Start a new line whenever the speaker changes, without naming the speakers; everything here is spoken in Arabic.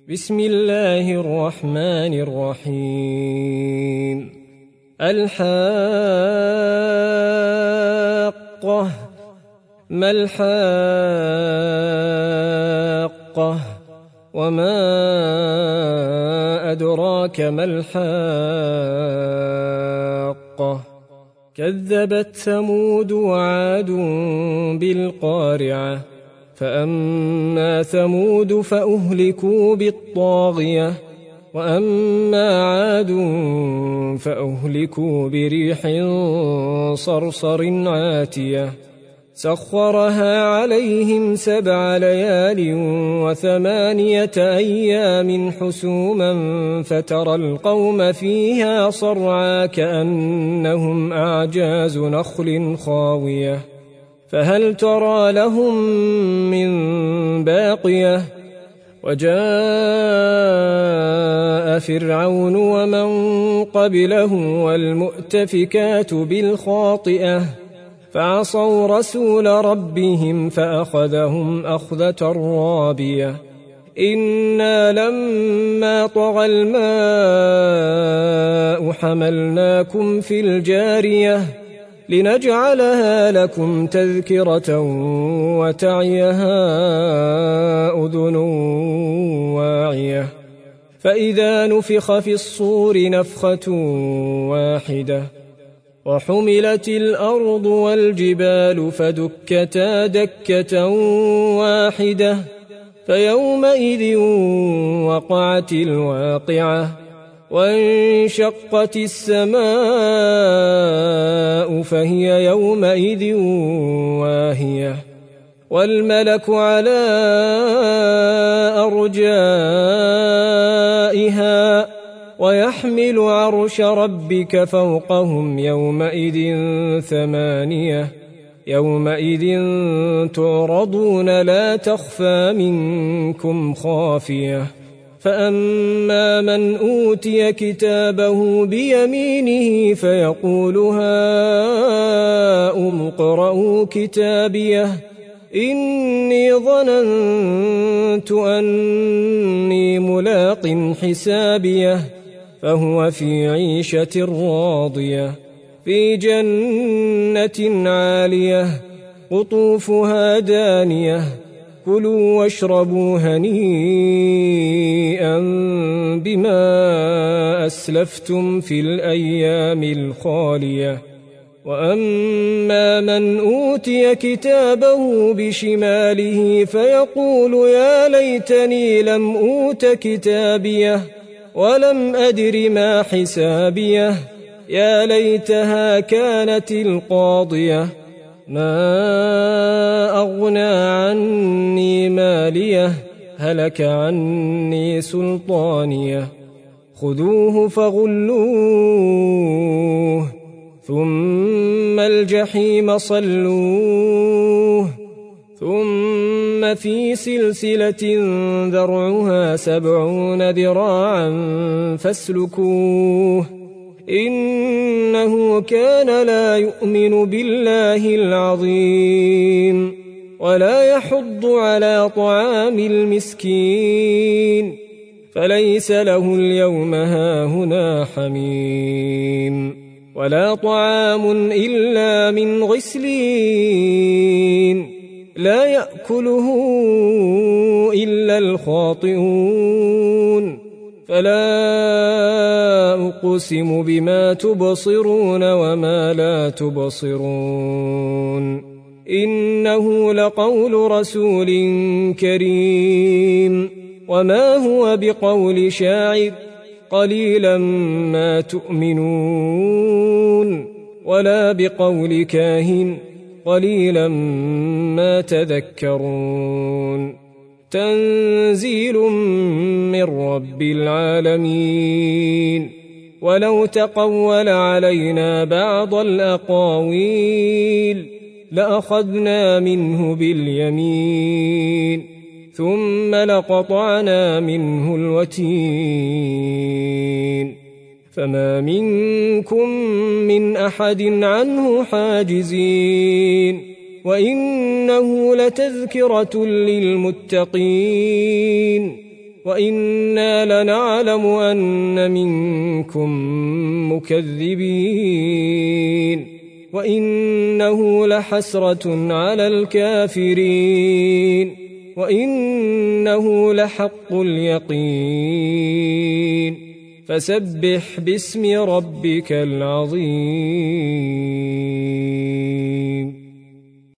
بسم الله الرحمن الرحيم. الحاقة. ما الحاقة؟ وما أدراك ما الحاقة؟ كذبت ثمود وعاد بالقارعة. فأما ثمود فأهلكوا بالطاغية، وأما عاد فأهلكوا بريح صرصر عاتية سخرها عليهم 7 ليال و8 أيام حسوما فترى القوم فيها صرعى كأنهم أعجاز نخل خاوية فهل ترى لهم من باقية. وجاء فرعون ومن قبله والمؤتفكات بالخاطئة فعصوا رسول ربهم فأخذهم أخذة رابية. إنا لما طغى الماء حملناكم في الجارية لنجعلها لكم تذكرة وتعيها أذن واعية. فإذا نفخ في الصور نفخة واحدة وحملت الأرض والجبال فدكتا دكة واحدة فيومئذ وقعت الواقعة وانشقت السماء فهي يومئذ واهية والملك على أرجائها ويحمل عرش ربك فوقهم يومئذ 8 يومئذ تعرضون لا تخفى منكم خافية. فأما من أوتي كتابه بيمينه فيقول هاؤم اقرءوا كتابيه إني ظننت أني ملاق حسابيه فهو في عيشة راضية في جنة عالية قطوفها دانية كلوا واشربوا هنيئا بما أسلفتم في الأيام الخالية. وأما من أوتي كتابه بشماله فيقول يا ليتني لم أوت كتابيه ولم أدر ما حسابيه يا ليتها كانت القاضية ما أغنى عني ماليه هلك عني سلطانيه خذوه فغلوه ثم الجحيم صلوه ثم في سلسلة ذرعها 70 ذراعا فاسلكوه إنه كان لا يؤمن بالله العظيم ولا يحض على طعام المسكين فليس له اليوم هاهنا حميم ولا طعام إلا من غسلين لا يأكله إلا الخاطئون. فلا أقسم بما تبصرون وما لا تبصرون إنه لقول رسول كريم وما هو بقول شاعر قليلا ما تؤمنون ولا بقول كاهن قليلا ما تذكرون. تنزيل من رب العالمين. ولو تقول علينا بعض الأقاويل لأخذنا منه باليمين ثم لقطعنا منه الوتين فما منكم من أحد عنه حاجزين وإنه لتذكرة للمتقين وإنا لنعلم أن منكم مكذبين وإنه لحسرة على الكافرين وإنه لحق اليقين فسبح باسم ربك العظيم.